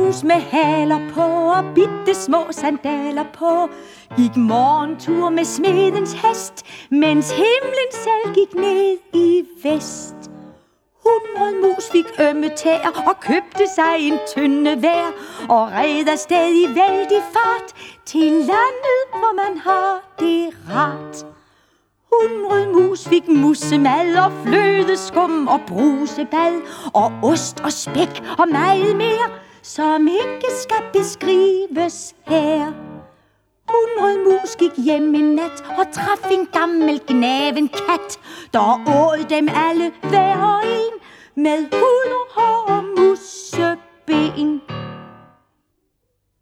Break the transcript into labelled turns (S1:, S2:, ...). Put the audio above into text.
S1: mus med haler på og bitte små sandaler på gik morgentur med smedens hest, mens himlen selv gik ned i vest. 100 mus fik ømme tæer og købte sig en tynde hver og red afsted i vældig fart til landet, hvor man har det rart. 100 mus fik musemad og flødeskum og brusebad og ost og spæk og meget mere, som ikke skal beskrives her. 100 mus gik hjem en nat og traf en gammel gnaven kat, der åd dem alle hver og en med hud og hår og museben.